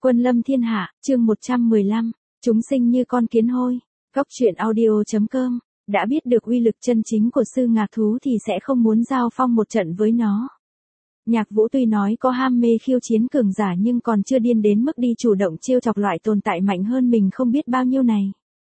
Quân lâm thiên hạ, chương 115, chúng sinh như con kiến hôi. Góc truyện audio.com, đã biết được uy lực chân chính của sư ngạc thú thì sẽ không muốn giao phong một trận với nó. Nhạc Vũ tuy nói có ham mê khiêu chiến cường giả nhưng còn chưa điên đến mức đi chủ động trêu chọc loại tồn tại mạnh hơn mình không biết bao nhiêu này.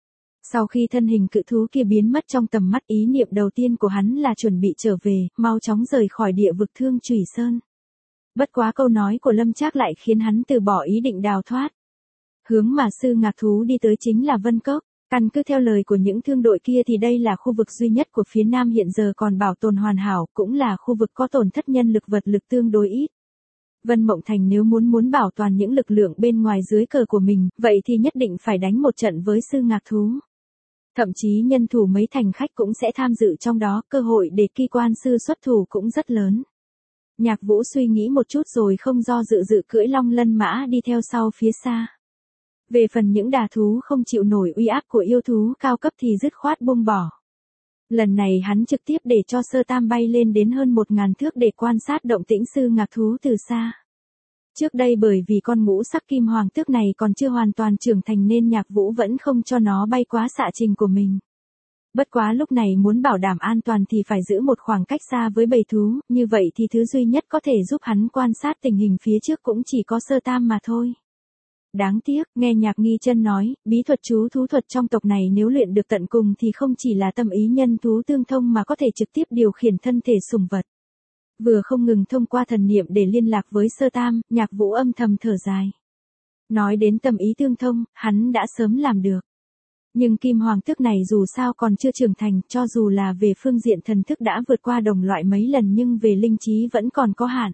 Sau khi thân hình cự thú kia biến mất trong tầm mắt, ý niệm đầu tiên của hắn là chuẩn bị trở về, mau chóng rời khỏi địa vực Thương Chủy Sơn. Bất quá câu nói của Lâm Trác lại khiến hắn từ bỏ ý định đào thoát. Hướng mà sư ngạc thú đi tới chính là Vân Cốc. Căn cứ theo lời của những thương đội kia thì đây là khu vực duy nhất của phía Nam hiện giờ còn bảo tồn hoàn hảo, cũng là khu vực có tổn thất nhân lực vật lực tương đối ít. Vân Mộng Thành nếu muốn bảo toàn những lực lượng bên ngoài dưới cờ của mình, vậy thì nhất định phải đánh một trận với sư ngạc thú. Thậm chí nhân thủ mấy thành khách cũng sẽ tham dự trong đó, cơ hội để Kỳ Quan sư xuất thủ cũng rất lớn. Nhạc Vũ suy nghĩ một chút rồi không do dự cưỡi Long Lân mã đi theo sau phía xa. Về phần những đà thú không chịu nổi uy áp của yêu thú cao cấp thì dứt khoát buông bỏ. Lần này hắn trực tiếp để cho Sơ Tam bay lên đến hơn 1000 thước để quan sát động tĩnh sư ngạc thú từ xa. Trước đây bởi vì con ngũ sắc kim hoàng tước này còn chưa hoàn toàn trưởng thành nên Nhạc Vũ vẫn không cho nó bay quá xạ trình của mình. Bất quá lúc này muốn bảo đảm an toàn thì phải giữ một khoảng cách xa với bầy thú, như vậy thì thứ duy nhất có thể giúp hắn quan sát tình hình phía trước cũng chỉ có Sơ Tam mà thôi. Đáng tiếc, nghe Nhạc Nghi Chân nói, bí thuật chú thú thuật trong tộc này nếu luyện được tận cùng thì không chỉ là tâm ý nhân thú tương thông mà có thể trực tiếp điều khiển thân thể sùng vật. Vừa không ngừng thông qua thần niệm để liên lạc với Sơ Tam, Nhạc Vũ âm thầm thở dài. Nói đến tâm ý tương thông, hắn đã sớm làm được. Nhưng kim hoàng tước này dù sao còn chưa trưởng thành, cho dù là về phương diện thần thức đã vượt qua đồng loại mấy lần nhưng về linh trí vẫn còn có hạn.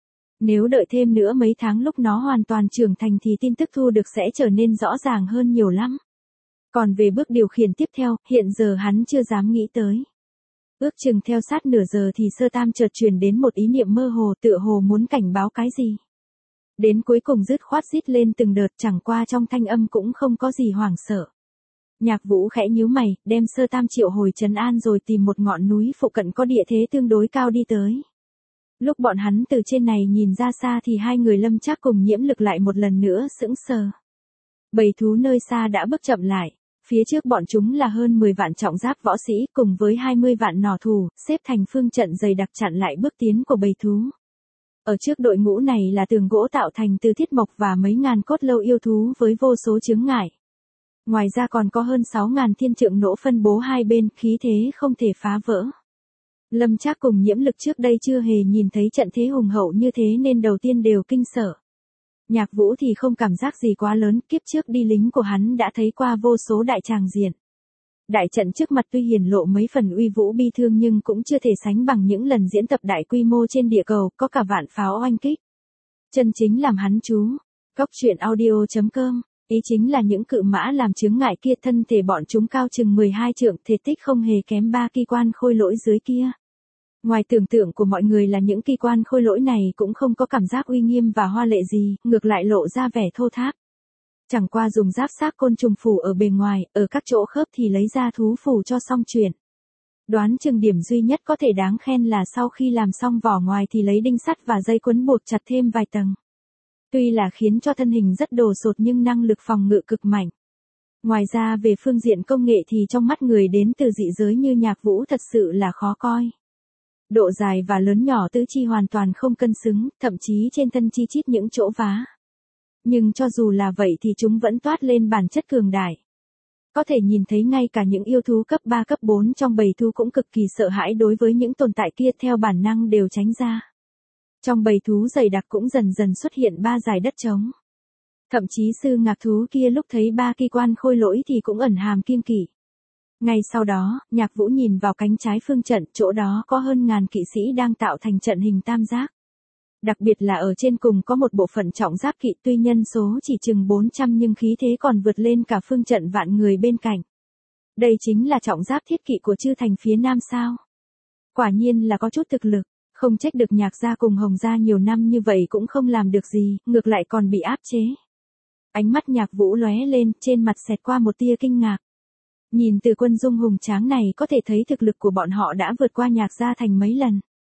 Nếu đợi thêm nữa mấy tháng lúc nó hoàn toàn trưởng thành thì tin tức thu được sẽ trở nên rõ ràng hơn nhiều lắm. Còn về bước điều khiển tiếp theo, hiện giờ hắn chưa dám nghĩ tới. Ước chừng theo sát nửa giờ thì Sơ Tam chợt truyền đến một ý niệm mơ hồ, tựa hồ muốn cảnh báo cái gì. Đến cuối cùng dứt khoát rít lên từng đợt, chẳng qua trong thanh âm cũng không có gì hoảng sợ. Nhạc Vũ khẽ nhíu mày, đem Sơ Tam triệu hồi trấn an rồi tìm một ngọn núi phụ cận có địa thế tương đối cao đi tới. Lúc bọn hắn từ trên này nhìn ra xa thì hai người Lâm Trác cùng Nhiễm Lực lại một lần nữa sững sờ. Bầy thú nơi xa đã bước chậm lại, phía trước bọn chúng là hơn 10 vạn trọng giáp võ sĩ cùng với 20 vạn nỏ thủ, xếp thành phương trận dày đặc chặn lại bước tiến của bầy thú. Ở trước đội ngũ này là tường gỗ tạo thành từ thiết mộc và mấy ngàn cốt lâu yêu thú với vô số chướng ngại. Ngoài ra còn có hơn 6000 thiên trượng nỗ phân bố hai bên, khí thế không thể phá vỡ. Lâm Trác cùng Nhiễm Lực trước đây chưa hề nhìn thấy trận thế hùng hậu như thế nên đầu tiên đều kinh sợ. Nhạc Vũ thì không cảm giác gì quá lớn, kiếp trước đi lính của hắn đã thấy qua vô số đại tràng diện. Đại trận trước mặt tuy hiển lộ mấy phần uy vũ bi thương nhưng cũng chưa thể sánh bằng những lần diễn tập đại quy mô trên địa cầu, có cả vạn pháo oanh kích. Chân chính làm hắn chú. Góc truyện audio.com, ý chính là những cự mã làm chướng ngại kia, thân thể bọn chúng cao chừng 12 trượng, thể tích không hề kém 3 Kỳ Quan khôi lỗi dưới kia. Ngoài tưởng tượng của mọi người là những Kỳ Quan khôi lỗi này cũng không có cảm giác uy nghiêm và hoa lệ gì, ngược lại lộ ra vẻ thô tháp. Chẳng qua dùng giáp xác côn trùng phủ ở bề ngoài, ở các chỗ khớp thì lấy ra thú phủ cho xong chuyện. Đoán chừng điểm duy nhất có thể đáng khen là sau khi làm xong vỏ ngoài thì lấy đinh sắt và dây quấn buộc chặt thêm vài tầng. Tuy là khiến cho thân hình rất đồ sột nhưng năng lực phòng ngự cực mạnh. Ngoài ra về phương diện công nghệ thì trong mắt người đến từ dị giới như Nhạc Vũ thật sự là khó coi. Độ dài và lớn nhỏ tứ chi hoàn toàn không cân xứng, thậm chí trên thân chi chít những chỗ vá. Nhưng cho dù là vậy thì chúng vẫn toát lên bản chất cường đại. Có thể nhìn thấy ngay cả những yêu thú cấp 3 cấp 4 trong bầy thú cũng cực kỳ sợ hãi đối với những tồn tại kia, theo bản năng đều tránh ra. Trong bầy thú dày đặc cũng dần dần xuất hiện 3 dải đất trống. Thậm chí sư ngạc thú kia lúc thấy 3 Kỳ Quan khôi lỗi thì cũng ẩn hàm kiêng kỵ. Ngay sau đó, Nhạc Vũ nhìn vào cánh trái phương trận, chỗ đó có hơn 1000 kỵ sĩ đang tạo thành trận hình tam giác. Đặc biệt là ở trên cùng có một bộ phận trọng giáp kỵ, tuy nhân số chỉ chừng 400 nhưng khí thế còn vượt lên cả phương trận vạn người bên cạnh. Đây chính là trọng giáp thiết kỵ của chư thành phía Nam sao? Quả nhiên là có chút thực lực, không trách được Nhạc gia cùng Hồng gia nhiều năm như vậy cũng không làm được gì, ngược lại còn bị áp chế. Ánh mắt Nhạc Vũ lóe lên, trên mặt xẹt qua một tia kinh ngạc. Nhìn từ quân dung hùng tráng này có thể thấy thực lực của bọn họ đã vượt qua Nhạc gia thành mấy lần.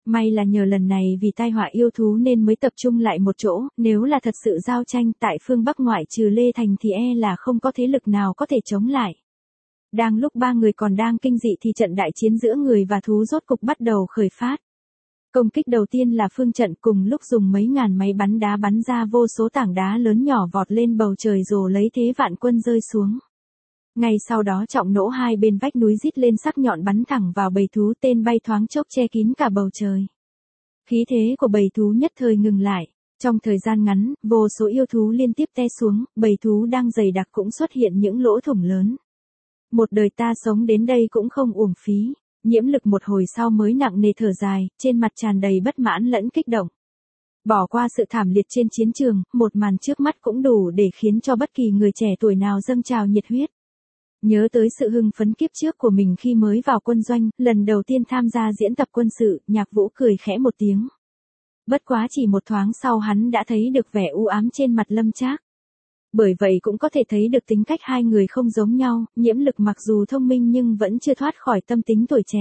May là nhờ lần này vì tai họa yêu thú nên mới tập trung lại một chỗ, nếu là thật sự giao tranh tại phương Bắc ngoại trừ Lê Thành thì là không có thế lực nào có thể chống lại. Đang lúc ba người còn đang kinh dị thì trận đại chiến giữa người và thú rốt cục bắt đầu khởi phát. Công kích đầu tiên là phương trận cùng lúc dùng mấy ngàn máy bắn đá bắn ra vô số tảng đá lớn nhỏ vọt lên bầu trời rồi lấy thế vạn quân rơi xuống. Ngay sau đó trọng nỗ hai bên vách núi rít lên sắc nhọn bắn thẳng vào bầy thú, tên bay thoáng chốc che kín cả bầu trời. Khí thế của bầy thú nhất thời ngừng lại. Trong thời gian ngắn, vô số yêu thú liên tiếp té xuống, bầy thú đang dày đặc cũng xuất hiện những lỗ thủng lớn. Một đời ta sống đến đây cũng không uổng phí. Nhiễm Lực một hồi sau mới nặng nề thở dài, trên mặt tràn đầy bất mãn lẫn kích động. Bỏ qua sự thảm liệt trên chiến trường, một màn trước mắt cũng đủ để khiến cho bất kỳ người trẻ tuổi nào dâng trào nhiệt huyết. Nhớ tới sự hưng phấn kiếp trước của mình khi mới vào quân doanh, lần đầu tiên tham gia diễn tập quân sự, Nhạc Vũ cười khẽ một tiếng. Bất quá chỉ một thoáng sau hắn đã thấy được vẻ u ám trên mặt Lâm Trác. Bởi vậy cũng có thể thấy được tính cách hai người không giống nhau, Nhiễm Lực mặc dù thông minh nhưng vẫn chưa thoát khỏi tâm tính tuổi trẻ.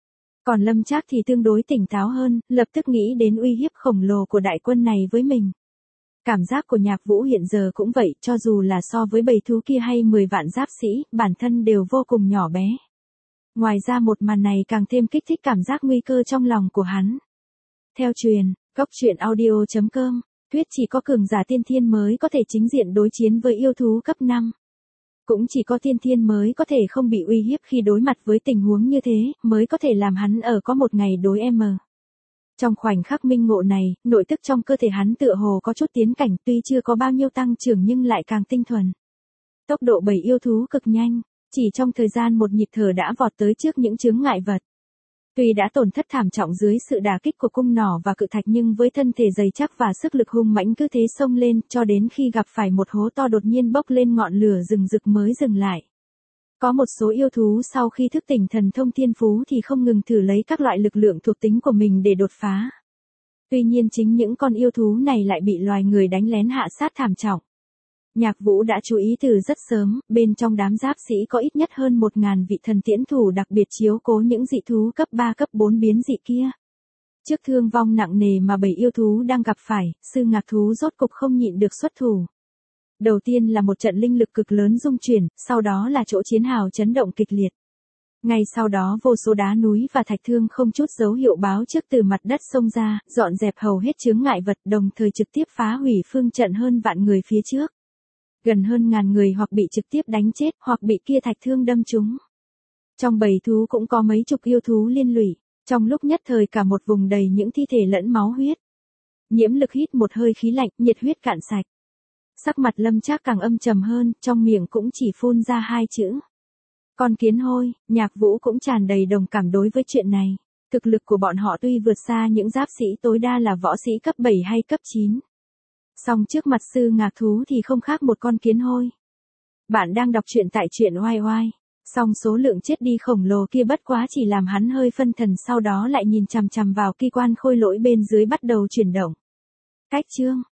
Còn Lâm Trác thì tương đối tỉnh táo hơn, lập tức nghĩ đến uy hiếp khổng lồ của đại quân này với mình. Cảm giác của Nhạc Vũ hiện giờ cũng vậy, cho dù là so với bầy thú kia hay 10 vạn giáp sĩ, bản thân đều vô cùng nhỏ bé. Ngoài ra một màn này càng thêm kích thích cảm giác nguy cơ trong lòng của hắn. Theo truyền, goctruyện.audio.com, thuyết chỉ có cường giả tiên thiên mới có thể chính diện đối chiến với yêu thú cấp 5. Cũng chỉ có tiên thiên mới có thể không bị uy hiếp khi đối mặt với tình huống như thế, mới có thể làm hắn ở có một ngày đối M. Trong khoảnh khắc minh ngộ này, nội tức trong cơ thể hắn tựa hồ có chút tiến cảnh, tuy chưa có bao nhiêu tăng trưởng nhưng lại càng tinh thuần. Tốc độ bầy yêu thú cực nhanh, chỉ trong thời gian một nhịp thở đã vọt tới trước những chướng ngại vật. Tuy đã tổn thất thảm trọng dưới sự đả kích của cung nỏ và cự thạch nhưng với thân thể dày chắc và sức lực hung mãnh cứ thế xông lên cho đến khi gặp phải một hố to đột nhiên bốc lên ngọn lửa rừng rực mới dừng lại. Có một số yêu thú sau khi thức tỉnh thần thông thiên phú thì không ngừng thử lấy các loại lực lượng thuộc tính của mình để đột phá. Tuy nhiên chính những con yêu thú này lại bị loài người đánh lén hạ sát thảm trọng. Nhạc Vũ đã chú ý từ rất sớm, bên trong đám giáp sĩ có ít nhất hơn 1000 vị thần tiễn thủ đặc biệt chiếu cố những dị thú cấp 3 cấp 4 biến dị kia. Trước thương vong nặng nề mà bầy yêu thú đang gặp phải, sư ngạc thú rốt cục không nhịn được xuất thủ. Đầu tiên là một trận linh lực cực lớn rung chuyển, sau đó là chỗ chiến hào chấn động kịch liệt. Ngay sau đó vô số đá núi và thạch thương không chút dấu hiệu báo trước từ mặt đất xông ra, dọn dẹp hầu hết chướng ngại vật đồng thời trực tiếp phá hủy phương trận hơn vạn người phía trước. Gần hơn ngàn người hoặc bị trực tiếp đánh chết hoặc bị kia thạch thương đâm trúng. Trong bầy thú cũng có mấy chục yêu thú liên lụy, trong lúc nhất thời cả một vùng đầy những thi thể lẫn máu huyết. Nhiễm Lực hít một hơi khí lạnh, nhiệt huyết cạn sạch. Sắc mặt Lâm Trác càng âm trầm hơn, trong miệng cũng chỉ phun ra hai chữ. Con kiến hôi. Nhạc Vũ cũng tràn đầy đồng cảm đối với chuyện này. Thực lực của bọn họ tuy vượt xa những giáp sĩ tối đa là võ sĩ cấp 7 hay cấp 9. Song trước mặt sư ngạc thú thì không khác một con kiến hôi. Bạn đang đọc truyện tại truyện oai oai. Song số lượng chết đi khổng lồ kia bất quá chỉ làm hắn hơi phân thần, sau đó lại nhìn chằm chằm vào kỳ quan khôi lỗi bên dưới bắt đầu chuyển động. Cách chương